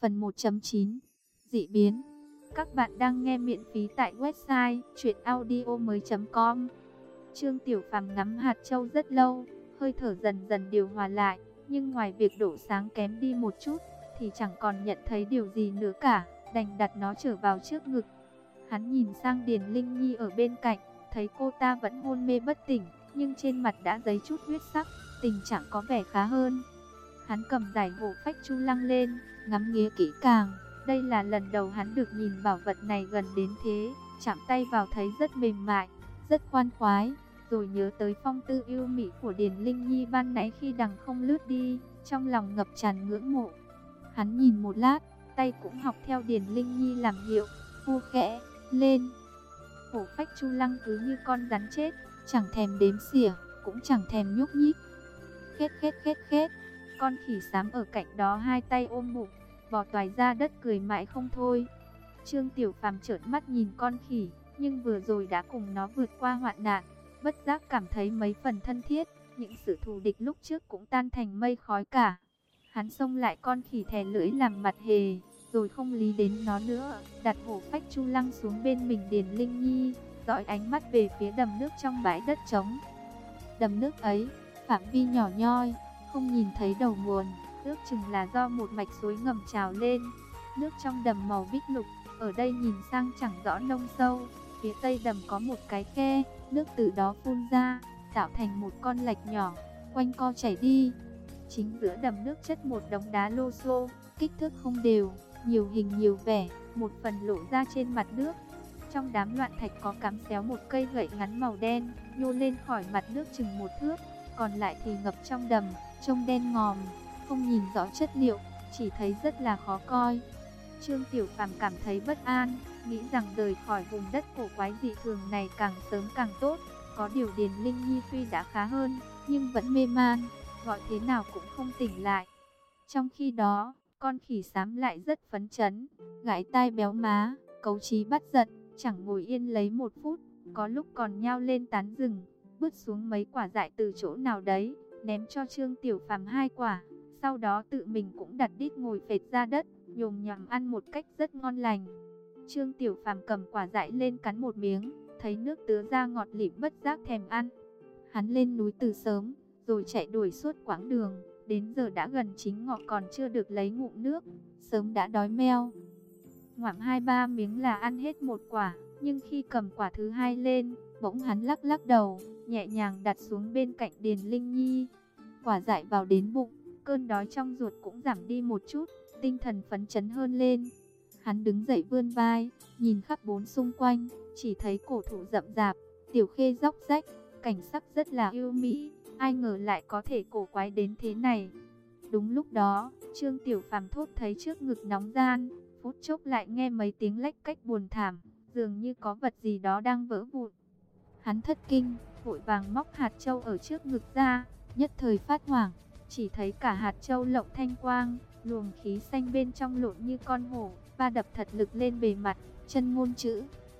Phần 1.9 Dị biến. Các bạn đang nghe miễn phí tại website chuyenaudio.com. Trương Tiểu Phàm ngắm hạt châu rất lâu, hơi thở dần dần điều hòa lại, nhưng ngoài việc độ sáng kém đi một chút, thì chẳng còn nhận thấy điều gì nữa cả, đành đặt nó trở vào trước ngực. Hắn nhìn sang Điền Linh Nhi ở bên cạnh, thấy cô ta vẫn hôn mê bất tỉnh, nhưng trên mặt đã dấy chút huyết sắc, tình trạng có vẻ khá hơn. Hắn cầm giải hổ phách chu lăng lên, ngắm nghía kỹ càng. Đây là lần đầu hắn được nhìn bảo vật này gần đến thế, chạm tay vào thấy rất mềm mại, rất khoan khoái. Rồi nhớ tới phong tư yêu mỹ của Điền Linh Nhi ban nãy khi đằng không lướt đi, trong lòng ngập tràn ngưỡng mộ. Hắn nhìn một lát, tay cũng học theo Điền Linh Nhi làm hiệu, hô khẽ lên. Hổ phách chu lăng cứ như con rắn chết, chẳng thèm đếm xỉa, cũng chẳng thèm nhúc nhích. Khét khét khét khét. Con khỉ xám ở cạnh đó hai tay ôm bụng, bò toài ra đất cười mãi không thôi. Trương Tiểu Phàm trợn mắt nhìn con khỉ, nhưng vừa rồi đã cùng nó vượt qua hoạn nạn, bất giác cảm thấy mấy phần thân thiết, những sự thù địch lúc trước cũng tan thành mây khói cả. Hắn xông lại con khỉ thè lưỡi làm mặt hề, rồi không lý đến nó nữa, đặt hổ phách chu lăng xuống bên mình Điền Linh Nhi, dõi ánh mắt về phía đầm nước trong bãi đất trống. Đầm nước ấy, phạm vi nhỏ nhoi, không nhìn thấy đầu nguồn, ước chừng là do một mạch suối ngầm trào lên. Nước trong đầm màu bích lục, ở đây nhìn sang chẳng rõ nông sâu. Phía tây đầm có một cái khe, nước từ đó phun ra, tạo thành một con lạch nhỏ, quanh co chảy đi. Chính giữa đầm nước chất một đống đá lô xô, kích thước không đều, nhiều hình nhiều vẻ, một phần lộ ra trên mặt nước. Trong đám loạn thạch có cắm xéo một cây gậy ngắn màu đen, nhô lên khỏi mặt nước chừng một thước, còn lại thì ngập trong đầm, trông đen ngòm, không nhìn rõ chất liệu, chỉ thấy rất là khó coi. Trương Tiểu Phàm cảm thấy bất an, nghĩ rằng rời khỏi vùng đất cổ quái dị thường này càng sớm càng tốt. Có điều Điền Linh Nhi tuy đã khá hơn, nhưng vẫn mê man, gọi thế nào cũng không tỉnh lại. Trong khi đó, con khỉ xám lại rất phấn chấn, gãi tai béo má, cấu trí bắt giận, chẳng ngồi yên lấy một phút, có lúc còn nhao lên tán rừng, bứt xuống mấy quả dại từ chỗ nào đấy, ném cho Trương Tiểu Phàm 2 quả, sau đó tự mình cũng đặt đít ngồi phệt ra đất, nhồm nhòm ăn một cách rất ngon lành. Trương Tiểu Phàm cầm quả dại lên cắn một miếng, thấy nước tứa ra ngọt lịm bất giác thèm ăn. Hắn lên núi từ sớm, rồi chạy đuổi suốt quãng đường, đến giờ đã gần chính ngọ còn chưa được lấy ngụm nước, sớm đã đói meo. Ngoạm 2-3 miếng là ăn hết một quả, nhưng khi cầm quả thứ hai lên, bỗng hắn lắc lắc đầu, nhẹ nhàng đặt xuống bên cạnh Điền Linh Nhi. Quả dại vào đến bụng, cơn đói trong ruột cũng giảm đi một chút, tinh thần phấn chấn hơn lên. Hắn đứng dậy vươn vai, nhìn khắp bốn xung quanh, chỉ thấy cổ thụ rậm rạp, tiểu khê róc rách, cảnh sắc rất là yêu mỹ, ai ngờ lại có thể cổ quái đến thế này. Đúng lúc đó, Trương Tiểu Phàm thốt thấy trước ngực nóng ran, phút chốc lại nghe mấy tiếng lách cách buồn thảm, dường như có vật gì đó đang vỡ vụn. Hắn thất kinh, vội vàng móc hạt châu ở trước ngực ra, nhất thời phát hoảng, chỉ thấy cả hạt châu lộng thanh quang, luồng khí xanh bên trong lộn như con hổ, va đập thật lực lên bề mặt, chân ngôn chữ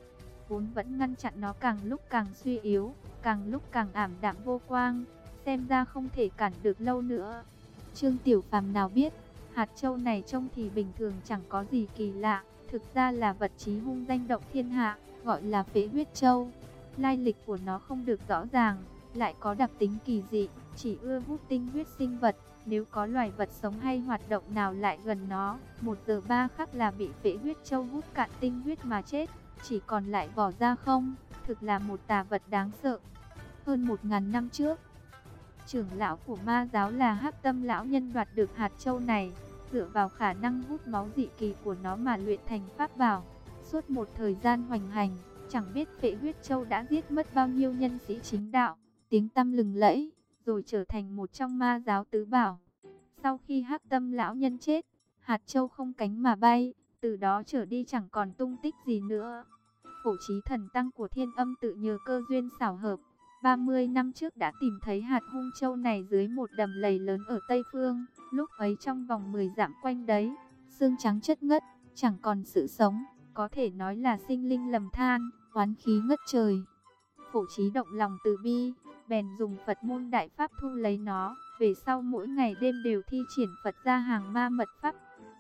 vốn vẫn ngăn chặn nó càng lúc càng suy yếu, càng lúc càng ảm đạm vô quang, xem ra không thể cản được lâu nữa. Trương Tiểu Phàm nào biết, hạt châu này trông thì bình thường chẳng có gì kỳ lạ, thực ra là vật chí hung danh động thiên hạ, gọi là Phế Huyết Châu. Lai lịch của nó không được rõ ràng, lại có đặc tính kỳ dị, chỉ ưa hút tinh huyết sinh vật. Nếu có loài vật sống hay hoạt động nào lại gần nó, 1 giờ 3 khắc là bị Phế Huyết Châu hút cạn tinh huyết mà chết, chỉ còn lại vỏ da không, thực là một tà vật đáng sợ. Hơn 1000 năm trước, trưởng lão của ma giáo là Hắc Tâm lão nhân đoạt được hạt châu này, dựa vào khả năng hút máu dị kỳ của nó mà luyện thành pháp bảo. Suốt một thời gian hoành hành, chẳng biết Phệ Huyết Châu đã giết mất bao nhiêu nhân sĩ chính đạo, tiếng tăm lừng lẫy, rồi trở thành một trong ma giáo tứ bảo. Sau khi Hắc Tâm lão nhân chết, hạt châu không cánh mà bay, từ đó trở đi chẳng còn tung tích gì nữa. Phổ Chí thần tăng của Thiên Âm tự nhờ cơ duyên xảo hợp, 30 năm trước đã tìm thấy hạt hung châu này dưới một đầm lầy lớn ở Tây Phương. Lúc ấy trong vòng 10 dặm quanh đấy, xương trắng chất ngất, chẳng còn sự sống, có thể nói là sinh linh lầm than, oán khí ngất trời. Phổ Chí động lòng từ bi, bèn dùng Phật môn đại pháp thu lấy nó, về sau mỗi ngày đêm đều thi triển Phật ra hàng ma mật pháp.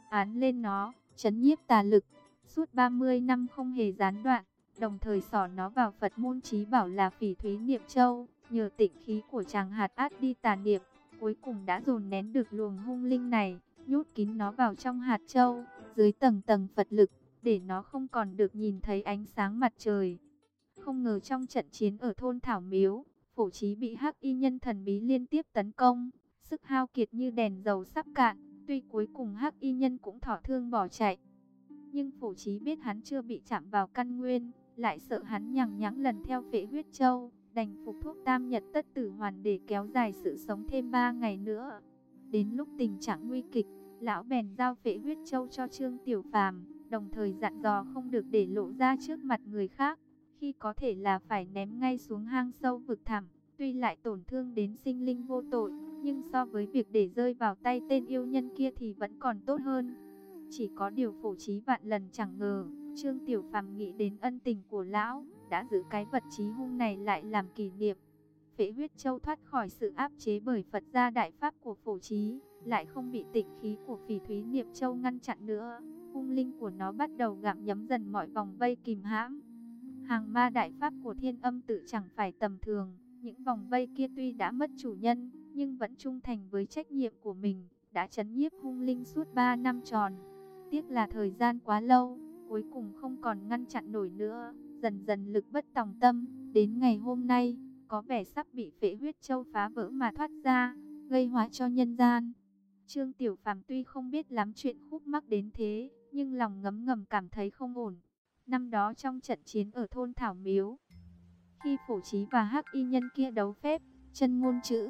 án lên nó, trấn nhiếp tà lực, suốt 30 năm không hề gián đoạn, đồng thời xỏ nó vào Phật môn trí bảo là Phỉ Thúy Niệm Châu, nhờ tịnh khí của chàng hạt át đi tà niệm, cuối cùng đã dồn nén được luồng hung linh này, nhốt kín nó vào trong hạt châu, dưới tầng tầng Phật lực, để nó không còn được nhìn thấy ánh sáng mặt trời. Không ngờ trong trận chiến ở thôn Thảo Miếu, Phổ Chí bị hắc y nhân thần bí liên tiếp tấn công, sức hao kiệt như đèn dầu sắp cạn, tuy cuối cùng hắc y nhân cũng thọ thương bỏ chạy. Nhưng Phổ Chí biết hắn chưa bị chạm vào căn nguyên, lại sợ hắn nhằng nhãng lần theo Phệ Huyết Châu, đành phục thuốc tam nhật tất tử hoàn để kéo dài sự sống thêm 3 ngày nữa. Đến lúc tình trạng nguy kịch, lão bèn giao Phệ Huyết Châu cho Trương Tiểu Phàm, đồng thời dặn dò không được để lộ ra trước mặt người khác, khi có thể là phải ném ngay xuống hang sâu vực thẳm. Tuy lại tổn thương đến sinh linh vô tội, nhưng so với việc để rơi vào tay tên yêu nhân kia thì vẫn còn tốt hơn. Chỉ có điều Phổ Chí vạn lần chẳng ngờ, Trương Tiểu Phàm nghĩ đến ân tình của lão, đã giữ cái vật chí hung này lại làm kỷ niệm. Phệ Huyết Châu thoát khỏi sự áp chế bởi Phật gia đại pháp của Phổ Chí, lại không bị tịnh khí của Phỉ Thúy Niệm Châu ngăn chặn nữa. Hung linh của nó bắt đầu gặm nhấm dần mọi vòng vây kìm hãm. Hàng ma đại pháp của Thiên Âm Tự chẳng phải tầm thường, những vòng vây kia tuy đã mất chủ nhân, nhưng vẫn trung thành với trách nhiệm của mình, đã trấn nhiếp hung linh suốt 3 năm tròn. Tiếc là thời gian quá lâu, cuối cùng không còn ngăn chặn nổi nữa, dần dần lực bất tòng tâm, đến ngày hôm nay, có vẻ sắp bị Phệ Huyết Châu phá vỡ mà thoát ra, gây họa cho nhân gian. Trương Tiểu Phàm tuy không biết lắm chuyện khúc mắc đến thế, nhưng lòng ngấm ngầm cảm thấy không ổn. Năm đó trong trận chiến ở thôn Thảo Miếu, khi Phổ Chí và hắc y nhân kia đấu phép, chân ngôn chữ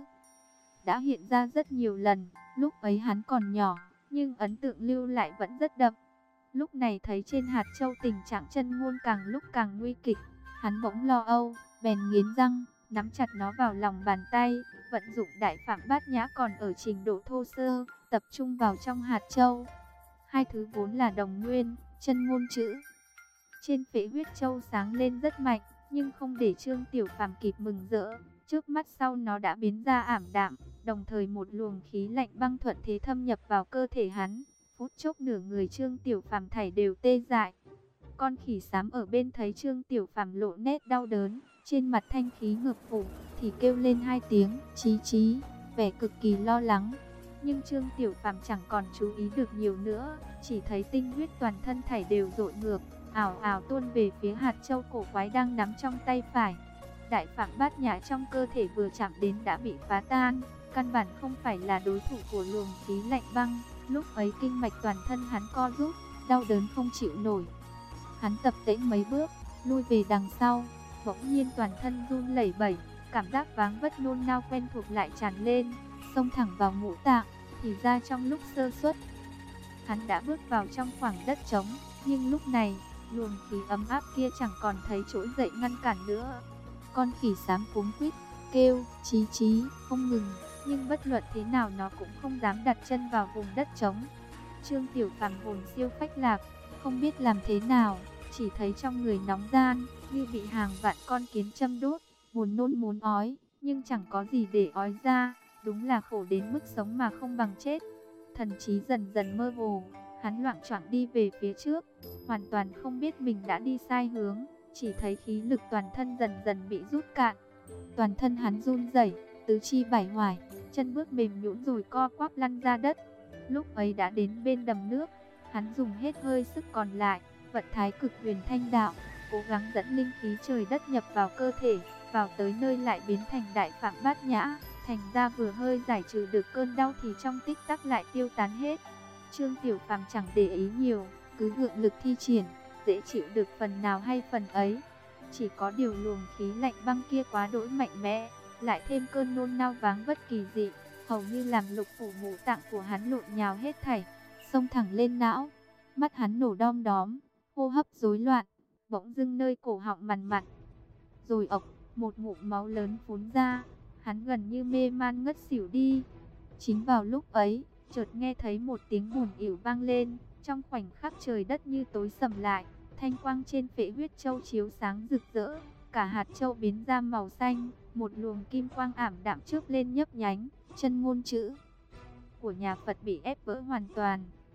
đã hiện ra rất nhiều lần. Lúc ấy hắn còn nhỏ, nhưng ấn tượng lưu lại vẫn rất đậm. Lúc này thấy trên hạt châu tình trạng chân ngôn càng lúc càng nguy kịch, hắn bỗng lo âu, bèn nghiến răng, nắm chặt nó vào lòng bàn tay, vận dụng đại phạm bát nhã còn ở trình độ thô sơ, tập trung vào trong hạt châu. Hai thứ vốn là đồng nguyên, chân ngôn chữ trên Phệ Huyết Châu sáng lên rất mạnh, nhưng không để Trương Tiểu Phàm kịp mừng rỡ, trước mắt sau nó đã biến ra ảm đạm, đồng thời một luồng khí lạnh băng thuận thế thâm nhập vào cơ thể hắn, phút chốc nửa người Trương Tiểu Phàm thảy đều tê dại. Con khỉ xám ở bên thấy Trương Tiểu Phàm lộ nét đau đớn, trên mặt thanh khí ngược phủ, thì kêu lên 2 tiếng, chí chí, vẻ cực kỳ lo lắng. Nhưng Trương Tiểu Phàm chẳng còn chú ý được nhiều nữa, chỉ thấy tinh huyết toàn thân thảy đều dội ngược, ảo ảo tuôn về phía hạt châu cổ quái đang nắm trong tay phải. Đại phạm bát nhã trong cơ thể vừa chạm đến đã bị phá tan, căn bản không phải là đối thủ của luồng khí lạnh băng. Lúc ấy kinh mạch toàn thân hắn co rút, đau đớn không chịu nổi. Hắn tập tễnh mấy bước, lui về đằng sau, bỗng nhiên toàn thân run lẩy bẩy, cảm giác váng vất nôn nao quen thuộc lại tràn lên, xông thẳng vào ngũ tạng. Thì ra trong lúc sơ suất, hắn đã bước vào trong khoảng đất trống, nhưng lúc này, luồng khí ấm áp kia chẳng còn thấy trỗi dậy ngăn cản nữa. Con khỉ xám cuống quýt kêu chí chí không ngừng, nhưng bất luận thế nào nó cũng không dám đặt chân vào vùng đất trống. Trương Tiểu Phàm hồn siêu phách lạc, không biết làm thế nào, chỉ thấy trong người nóng gian, như bị hàng vạn con kiến châm đốt, buồn nôn muốn ói, nhưng chẳng có gì để ói ra, đúng là khổ đến mức sống mà không bằng chết. Thần trí dần dần mơ hồ, hắn loạng choạng đi về phía trước, hoàn toàn không biết mình đã đi sai hướng, chỉ thấy khí lực toàn thân dần dần bị rút cạn. Toàn thân hắn run rẩy, tứ chi bảy hoài, chân bước mềm nhũn rồi co quắp lăn ra đất. Lúc ấy đã đến bên đầm nước, hắn dùng hết hơi sức còn lại, vận Thái Cực Huyền Thanh Đạo, cố gắng dẫn linh khí trời đất nhập vào cơ thể, vào tới nơi lại biến thành đại phạm bát nhã, thành ra vừa hơi giải trừ được cơn đau thì trong tích tắc lại tiêu tán hết. Trương Tiểu Phàm chẳng để ý nhiều, cứ gượng lực thi triển, dễ chịu được phần nào hay phần ấy. Chỉ có điều luồng khí lạnh băng kia quá đỗi mạnh mẽ, lại thêm cơn nôn nao váng vất kỳ dị, hầu như làm lục phủ ngũ tạng của hắn lộn nhào hết thảy, xông thẳng lên não. Mắt hắn nổ đom đóm, hô hấp rối loạn, bỗng dưng nơi cổ họng mằn mặn, rồi ộc, một ngụm máu lớn phun ra, hắn gần như mê man ngất xỉu đi. Chính vào lúc ấy, chợt nghe thấy một tiếng buồn ỉu vang lên, trong khoảnh khắc trời đất như tối sầm lại, thanh quang trên Phệ Huyết Châu chiếu sáng rực rỡ, cả hạt châu biến ra màu xanh, một luồng kim quang ảm đạm chớp lên nhấp nhánh, chân ngôn chữ của nhà Phật bị ép vỡ hoàn toàn,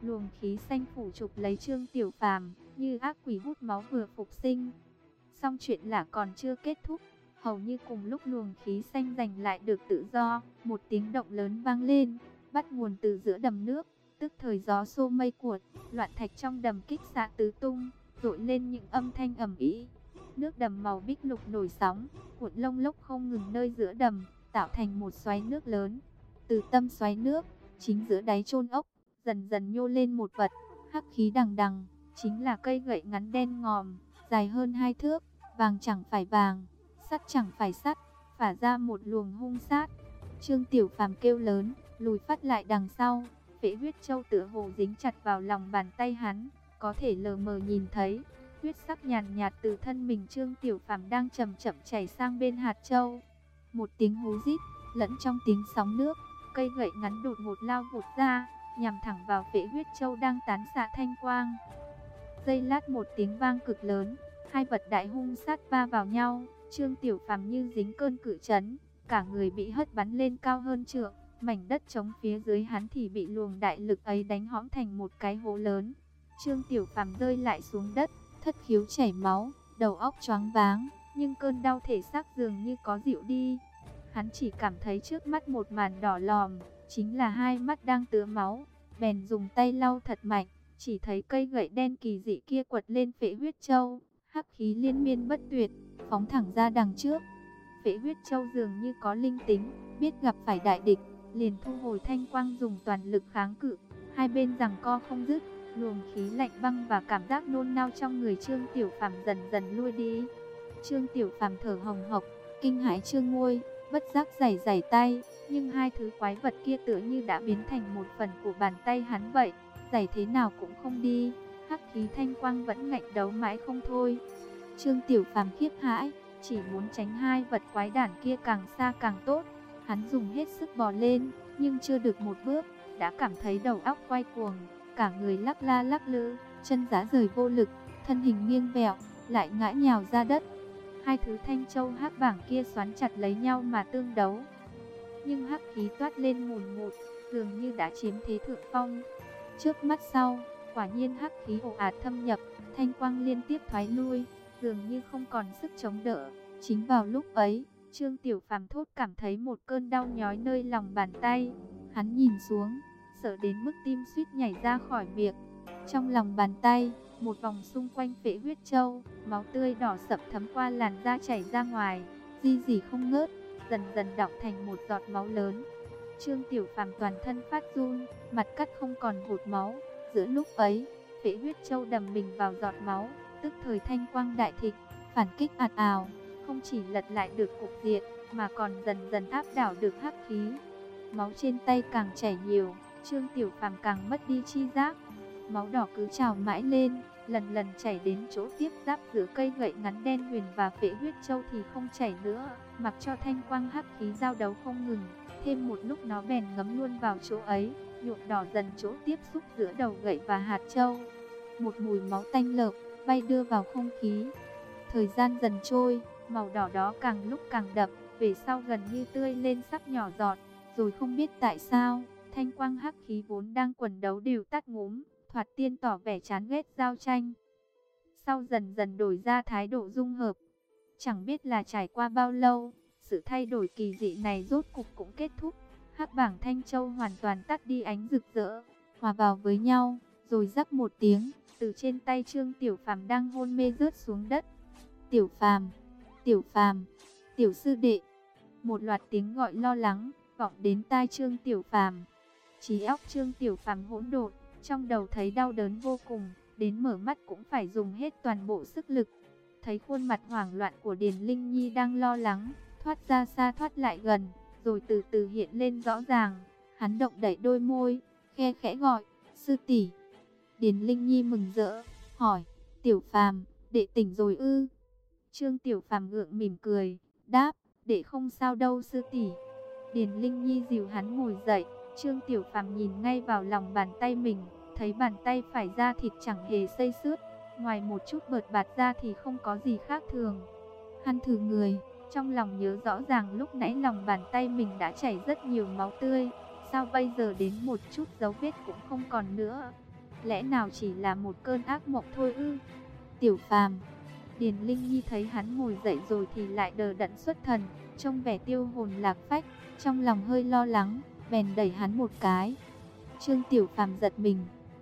luồng khí xanh phủ chụp lấy Trương Tiểu Phàm, như ác quỷ hút máu vừa phục sinh. Song chuyện là còn chưa kết thúc, hầu như cùng lúc luồng khí xanh giành lại được tự do, một tiếng động lớn vang lên, bắt nguồn từ giữa đầm nước, tức thời gió xô mây cuột, loạn thạch trong đầm kích xạ tứ tung, dội lên những âm thanh ầm ĩ. Nước đầm màu bích lục nổi sóng, cuộn lông lốc không ngừng nơi giữa đầm, tạo thành một xoáy nước lớn. Từ tâm xoáy nước, chính giữa đáy chôn ốc, dần dần nhô lên một vật, hắc khí đằng đằng, chính là cây gậy ngắn đen ngòm, dài hơn 2 thước, vàng chẳng phải vàng, sắt chẳng phải sắt, phả ra một luồng hung sát. Trương Tiểu Phàm kêu lớn, lùi phát lại đằng sau, Phệ huyết châu tựa hồ dính chặt vào lòng bàn tay hắn, có thể lờ mờ nhìn thấy huyết sắc nhàn nhạt từ thân mình Trương Tiểu Phàm đang chậm chậm chảy sang bên hạt châu. Một tiếng hú rít lẫn trong tiếng sóng nước, cây gậy ngắn đột ngột lao vụt ra, nhằm thẳng vào Phệ huyết châu đang tán xạ thanh quang. Giây lát một tiếng vang cực lớn, hai vật đại hung sát va vào nhau, Trương Tiểu Phàm như dính cơn cự chấn, cả người bị hất bắn lên cao hơn trượng, mảnh đất trống phía dưới hắn thì bị luồng đại lực ấy đánh hõm thành một cái hố lớn. Trương Tiểu Phàm rơi lại xuống đất, thất khiếu chảy máu, đầu óc choáng váng, nhưng cơn đau thể xác dường như có dịu đi. Hắn chỉ cảm thấy trước mắt một màn đỏ lòm, chính là hai mắt đang tứa máu, bèn dùng tay lau thật mạnh, chỉ thấy cây gậy đen kỳ dị kia quật lên Phệ huyết châu, hắc khí liên miên bất tuyệt, phóng thẳng ra đằng trước. Phệ huyết châu dường như có linh tính, biết gặp phải đại địch, liền thu hồi thanh quang dùng toàn lực kháng cự, hai bên giằng co không dứt, luồng khí lạnh băng và cảm giác nôn nao trong người Trương Tiểu Phàm dần dần lui đi. Trương Tiểu Phàm thở hồng hộc, kinh hãi trương môi, bất giác giãy tay, nhưng hai thứ quái vật kia tựa như đã biến thành một phần của bàn tay hắn vậy, giãy thế nào cũng không đi, hắc khí thanh quang vẫn ngạnh đấu mãi không thôi. Trương Tiểu Phàm khiếp hãi, chỉ muốn tránh hai vật quái đản kia càng xa càng tốt. Hắn dùng hết sức bò lên, nhưng chưa được một bước, đã cảm thấy đầu óc quay cuồng, cả người lắc la lắc lư, chân rã rời vô lực, thân hình nghiêng vẹo, lại ngã nhào ra đất. Hai thứ thanh châu hắc bảng kia xoắn chặt lấy nhau mà tương đấu, nhưng hắc khí toát lên ngùn ngụt, dường như đã chiếm thế thượng phong. Trước mắt sau, quả nhiên hắc khí ồ ạt thâm nhập, thanh quang liên tiếp thoái lui, dường như không còn sức chống đỡ. Chính vào lúc ấy, Trương Tiểu Phàm thốt cảm thấy một cơn đau nhói nơi lòng bàn tay. Hắn nhìn xuống, sợ đến mức tim suýt nhảy ra khỏi miệng. Trong lòng bàn tay, một vòng xung quanh Phệ huyết châu, máu tươi đỏ sậm thấm qua làn da chảy ra ngoài, rỉ không ngớt, dần dần đọng thành một giọt máu lớn. Trương Tiểu Phàm toàn thân phát run, mặt cắt không còn hột máu. Giữa lúc ấy, Phệ huyết châu đầm mình vào giọt máu, tức thời thanh quang đại thịnh, phản kích ạt ào, không chỉ lật lại được cục diện, mà còn dần dần áp đảo được hắc khí. Máu trên tay càng chảy nhiều, Trương Tiểu Phàm càng mất đi chi giác. Máu đỏ cứ trào mãi lên, lần lần chảy đến chỗ tiếp giáp giữa cây gậy ngắn đen huyền và Phệ huyết châu thì không chảy nữa, mặc cho thanh quang hắc khí giao đấu không ngừng. Thêm một lúc nó bèn ngấm luôn vào chỗ ấy, nhuộm đỏ dần chỗ tiếp xúc giữa đầu gậy và hạt châu. Một mùi máu tanh lợp bay đưa vào không khí. Thời gian dần trôi, màu đỏ đó càng lúc càng đậm, về sau gần như tươi lên sắp nhỏ giọt. Rồi không biết tại sao, thanh quang hắc khí vốn đang quần đấu đều tắt ngúm, thoạt tiên tỏ vẻ chán ghét giao tranh, sau dần dần đổi ra thái độ dung hợp. Chẳng biết là trải qua bao lâu, sự thay đổi kỳ dị này rốt cục cũng kết thúc. Hắc bảng thanh châu hoàn toàn tắt đi ánh rực rỡ, hòa vào với nhau, rồi rắc một tiếng, từ trên tay Trương Tiểu Phàm đang hôn mê rớt xuống đất. Tiểu Phàm, Tiểu Phàm, tiểu sư đệ. Một loạt tiếng gọi lo lắng vọng đến tai Trương Tiểu Phàm. Trí óc Trương Tiểu Phàm hỗn độn, trong đầu thấy đau đớn vô cùng, đến mở mắt cũng phải dùng hết toàn bộ sức lực. Thấy khuôn mặt hoảng loạn của Điền Linh Nhi đang lo lắng, thoát ra xa thoát lại gần, rồi từ từ hiện lên rõ ràng. Hắn động đậy đôi môi, khe khẽ gọi, sư tỷ. Điền Linh Nhi mừng rỡ, hỏi, Tiểu Phàm, đệ tỉnh rồi ư? Trương Tiểu Phàm gượng mỉm cười, đáp, đệ không sao đâu sư tỷ. Điền Linh Nhi dìu hắn ngồi dậy. Trương Tiểu Phàm nhìn ngay vào lòng bàn tay mình, thấy bàn tay phải da thịt chẳng hề xây xước, ngoài một chút bợt bạt ra thì không có gì khác thường. Hắn thử người, trong lòng nhớ rõ ràng lúc nãy lòng bàn tay mình đã chảy rất nhiều máu tươi, sao bây giờ đến một chút dấu vết cũng không còn nữa. lẽ nào chỉ là một cơn ác mộng thôi ư? Tiểu Phàm. Điền Linh Nhi thấy hắn ngồi dậy rồi thì lại đờ đẫn xuất thần, trông vẻ tiêu hồn lạc phách, trong lòng hơi lo lắng, bèn đẩy hắn một cái. Trương Tiểu Phàm giật mình.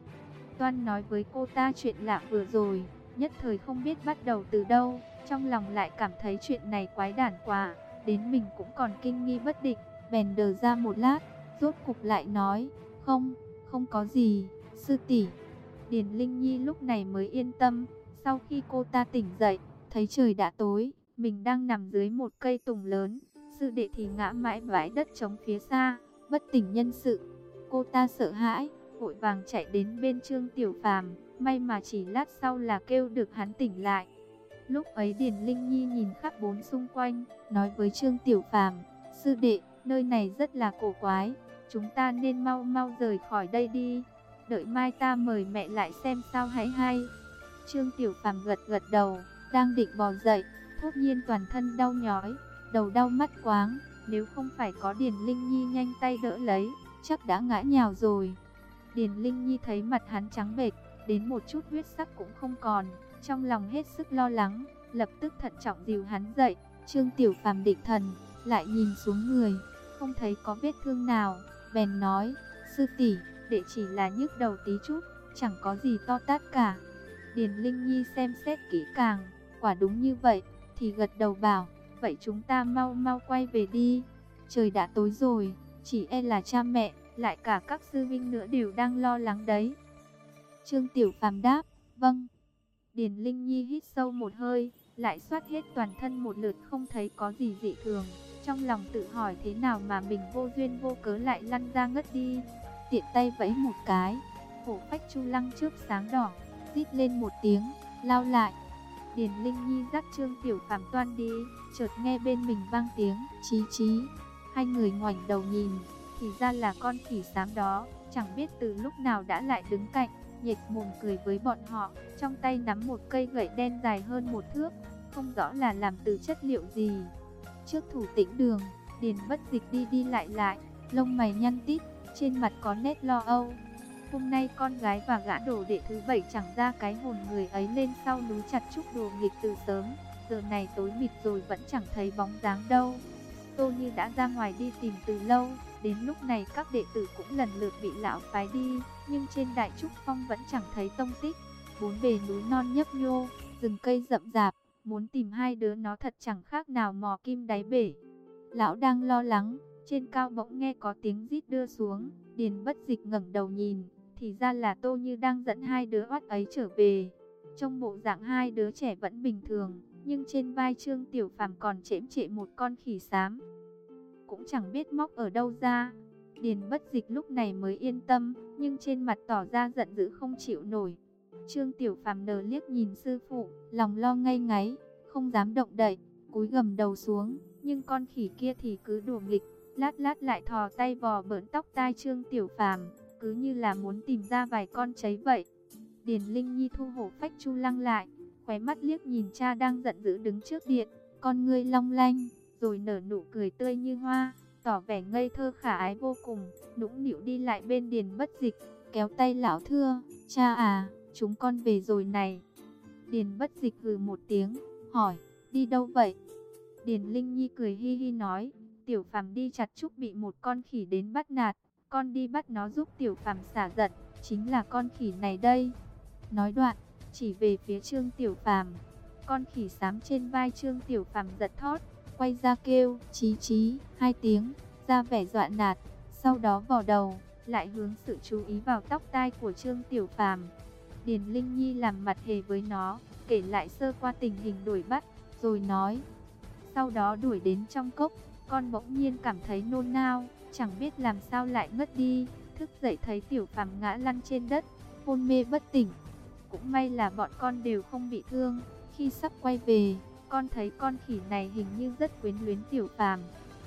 Toan nói với cô ta chuyện lạ vừa rồi, nhất thời không biết bắt đầu từ đâu, trong lòng lại cảm thấy chuyện này quái đản quá, đến mình cũng còn kinh nghi bất định, bèn đờ ra một lát, rốt cục lại nói, không có gì, sư tỷ. Điền Linh Nhi lúc này mới yên tâm, sau khi cô ta tỉnh dậy, thấy trời đã tối, mình đang nằm dưới một cây tùng lớn, sư đệ thì ngã mãi bãi đất trống phía xa, bất tỉnh nhân sự. Cô ta sợ hãi, vội vàng chạy đến bên Trương Tiểu Phàm, may mà chỉ lát sau là kêu được hắn tỉnh lại. Lúc ấy Điền Linh Nhi nhìn khắp bốn xung quanh, nói với Trương Tiểu Phàm, sư đệ, nơi này rất là cổ quái, chúng ta nên mau mau rời khỏi đây đi, đợi mai ta mời mẹ lại xem sao hãy hay. Trương Tiểu Phàm gật gật đầu, đang định bò dậy, thốt nhiên toàn thân đau nhói, đầu đau mắt quáng, nếu không phải có Điền Linh Nhi nhanh tay đỡ lấy, chắc đã ngã nhào rồi. Điền Linh Nhi thấy mặt hắn trắng bệch, đến một chút huyết sắc cũng không còn, trong lòng hết sức lo lắng, lập tức thận trọng dìu hắn dậy. Trương Tiểu Phàm định thần, lại nhìn xuống người, không thấy có vết thương nào, bèn nói, sư tỷ, đệ chỉ là nhức đầu tí chút, chẳng có gì to tát cả. Điền Linh Nhi xem xét kỹ càng, quả đúng như vậy, thì gật đầu bảo, vậy chúng ta mau mau quay về đi, trời đã tối rồi, chỉ e là cha mẹ, lại cả các sư vinh nữa đều đang lo lắng đấy. Trương Tiểu Phàm đáp, vâng. Điền Linh Nhi hít sâu một hơi, lại xoát hết toàn thân một lượt không thấy có gì dị thường, trong lòng tự hỏi thế nào mà mình vô duyên vô cớ lại lăn ra ngất đi. Tiện tay vẫy một cái, hổ phách chu lăng trước sáng đỏ, rít lên một tiếng, lao lại. Điền Linh Nhi dắt Trương Tiểu Phàm toan đi, chợt nghe bên mình vang tiếng chí chí. Hai người ngoảnh đầu nhìn, thì ra là con khỉ xám đó, chẳng biết từ lúc nào đã lại đứng cạnh, nhếch mồm cười với bọn họ, trong tay nắm một cây gậy đen dài hơn một thước, không rõ là làm từ chất liệu gì. Trước Thủ Tĩnh Đường, Điền Bất Dịch đi đi lại, lông mày nhăn tít, trên mặt có nét lo âu. Hôm nay con gái và gã đồ đệ thứ 7 chẳng ra cái hồn người ấy lên sau núi chặt trúc đồ nghịch từ sớm, giờ này tối mịt rồi vẫn chẳng thấy bóng dáng đâu. Tô Như đã ra ngoài đi tìm từ lâu, đến lúc này các đệ tử cũng lần lượt bị lão phái đi, nhưng trên Đại Trúc Phong vẫn chẳng thấy tông tích. Bốn bề núi non nhấp nhô, rừng cây rậm rạp, muốn tìm hai đứa nó thật chẳng khác nào mò kim đáy bể. Lão đang lo lắng, trên cao bỗng nghe có tiếng rít đưa xuống, Điền Bất Dịch ngẩng đầu nhìn, thì ra là Tô Như đang dẫn hai đứa oắt ấy trở về. Trong bộ dạng hai đứa trẻ vẫn bình thường, nhưng trên vai Trương Tiểu Phàm còn chễm chệ một con khỉ xám, cũng chẳng biết móc ở đâu ra. Điền Bất Dịch lúc này mới yên tâm, nhưng trên mặt tỏ ra giận dữ không chịu nổi. Trương Tiểu Phàm nở liếc nhìn sư phụ, lòng lo ngây ngáy, không dám động đậy, cúi gầm đầu xuống, nhưng con khỉ kia thì cứ đùa nghịch, lát lát lại thò tay vò bỡn tóc tai Trương Tiểu Phàm, cứ như là muốn tìm ra vài con cháy vậy. Điền Linh Nhi thu hổ phách chu lăng lại, khóe mắt liếc nhìn cha đang giận dữ đứng trước điện, con ngươi long lanh, rồi nở nụ cười tươi như hoa, tỏ vẻ ngây thơ khả ái vô cùng, nũng nịu đi lại bên Điền Bất Dịch, kéo tay lão thưa, cha à, chúng con về rồi này. Điền Bất Dịch hừ một tiếng, hỏi, đi đâu vậy? Điền Linh Nhi cười hi hi nói, Tiểu Phàm đi chặt trúc bị một con khỉ đến bắt nạt, con đi bắt nó giúp Tiểu Phàm xả giận, chính là con khỉ này đây. Nói đoạn, chỉ về phía Trương Tiểu Phàm. Con khỉ xám trên vai Trương Tiểu Phàm giật thót, quay ra kêu chí chí hai tiếng, ra vẻ dọa nạt, sau đó vò đầu, lại hướng sự chú ý vào tóc tai của Trương Tiểu Phàm. Điền Linh Nhi làm mặt hề với nó, kể lại sơ qua tình hình đuổi bắt, rồi nói, sau đó đuổi đến trong cốc, con bỗng nhiên cảm thấy nôn nao, chẳng biết làm sao lại ngất đi, thức dậy thấy Tiểu Phàm ngã lăn trên đất, hôn mê bất tỉnh. Cũng may là bọn con đều không bị thương, khi sắp quay về, con thấy con khỉ này hình như rất quyến luyến Tiểu Phàm,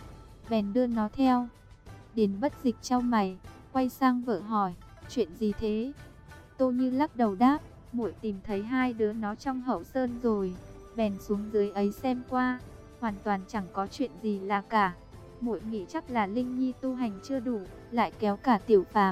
bèn đưa nó theo. Điền Bất Dịch chau mày, quay sang vợ hỏi, chuyện gì thế? Tô Như lắc đầu đáp, muội tìm thấy hai đứa nó trong hậu sơn rồi, bèn xuống dưới ấy xem qua, hoàn toàn chẳng có chuyện gì lạ cả. Muội nghĩ chắc là Linh Nhi tu hành chưa đủ, lại kéo cả Tiểu Phàm,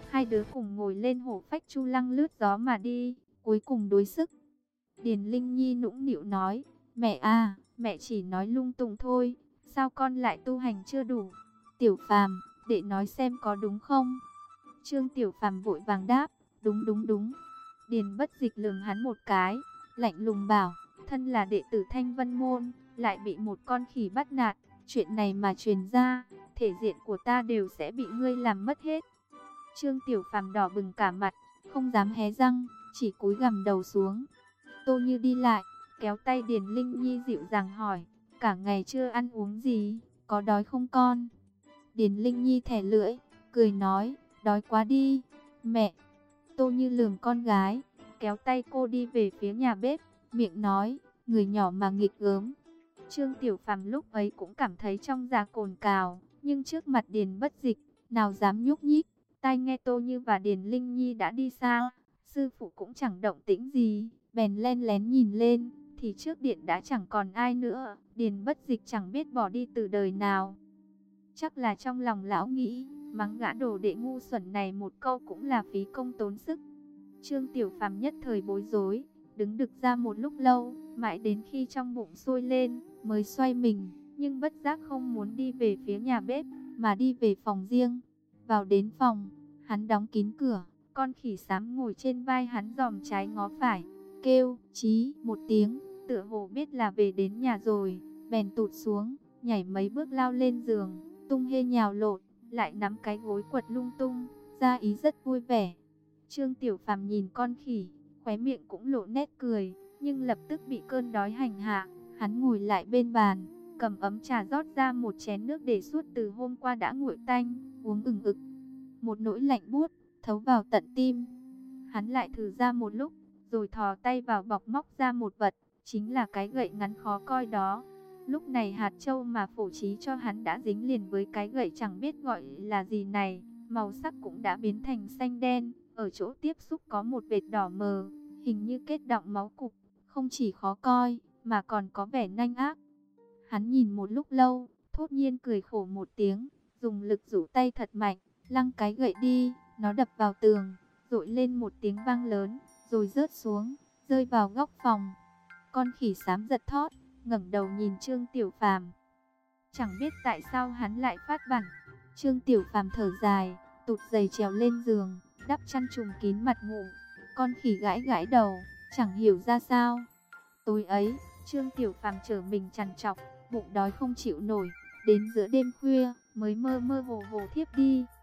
Hai đứa cùng ngồi lên hổ phách chu lăng lướt gió mà đi, cuối cùng đối sức. Điền Linh Nhi nũng nịu nói, mẹ à, mẹ chỉ nói lung tung thôi, sao con lại tu hành chưa đủ? Tiểu Phàm, để nói xem có đúng không? Trương Tiểu Phàm vội vàng đáp, đúng đúng đúng. Điền Bất Dịch lườm hắn một cái, lạnh lùng bảo, thân là đệ tử Thanh Vân Môn, lại bị một con khỉ bắt nạt, chuyện này mà truyền ra, thể diện của ta đều sẽ bị ngươi làm mất hết. Trương Tiểu Phàm đỏ bừng cả mặt, không dám hé răng, chỉ cúi gằm đầu xuống. Tô Như đi lại, kéo tay Điền Linh Nhi dịu dàng hỏi, cả ngày chưa ăn uống gì, có đói không con? Điền Linh Nhi thẻ lưỡi, cười nói, đói quá đi, mẹ. Tô Như lườm con gái, kéo tay cô đi về phía nhà bếp, miệng nói, người nhỏ mà nghịch gớm. Trương Tiểu Phàm lúc ấy cũng cảm thấy trong da cồn cào, nhưng trước mặt Điền Bất Dịch, nào dám nhúc nhích. Tai nghe Tô Như và Điền Linh Nhi đã đi xa, sư phụ cũng chẳng động tĩnh gì, bèn len lén nhìn lên, thì trước điện đã chẳng còn ai nữa. Điền Bất Dịch chẳng biết bỏ đi từ đời nào. Chắc là trong lòng lão nghĩ, mắng gã đồ đệ ngu xuẩn này một câu cũng là phí công tốn sức. Trương Tiểu Phàm nhất thời bối rối, đứng đực ra một lúc lâu, mãi đến khi trong bụng sôi lên, mới xoay mình, nhưng bất giác không muốn đi về phía nhà bếp, mà đi về phòng riêng. Vào đến phòng, hắn đóng kín cửa, con khỉ xám ngồi trên vai hắn dòm trái ngó phải, kêu chí một tiếng, tựa hồ biết là về đến nhà rồi, bèn tụt xuống, nhảy mấy bước lao lên giường, tung hê nhào lộn, lại nắm cái gối quật lung tung, ra ý rất vui vẻ. Trương Tiểu Phàm nhìn con khỉ, khóe miệng cũng lộ nét cười, nhưng lập tức bị cơn đói hành hạ, hắn ngồi lại bên bàn, cầm ấm trà rót ra một chén nước để suốt từ hôm qua đã nguội tanh, uống ừng ực. Một nỗi lạnh buốt thấu vào tận tim. Hắn lại thử ra một lúc, rồi thò tay vào bọc móc ra một vật, chính là cái gậy ngắn khó coi đó. Lúc này hạt châu mà phổ trí cho hắn đã dính liền với cái gậy chẳng biết gọi là gì này, màu sắc cũng đã biến thành xanh đen, ở chỗ tiếp xúc có một vệt đỏ mờ, hình như kết đọng máu cục, không chỉ khó coi, mà còn có vẻ nanh ác. Hắn nhìn một lúc lâu, thốt nhiên cười khổ một tiếng, dùng lực giũ tay thật mạnh, lăng cái gậy đi, nó đập vào tường, rội lên một tiếng vang lớn, rồi rớt xuống, rơi vào góc phòng. Con khỉ xám giật thót, ngẩng đầu nhìn Trương Tiểu Phàm. Chẳng biết tại sao hắn lại phát bảnh. Trương Tiểu Phàm thở dài, tụt giày trèo lên giường, đắp chăn trùm kín mặt ngủ. Con khỉ gãi gãi đầu, chẳng hiểu ra sao. Tối ấy, Trương Tiểu Phàm trở mình trằn trọc, bụng đói không chịu nổi, đến giữa đêm khuya mới mơ mơ hồ hồ thiếp đi.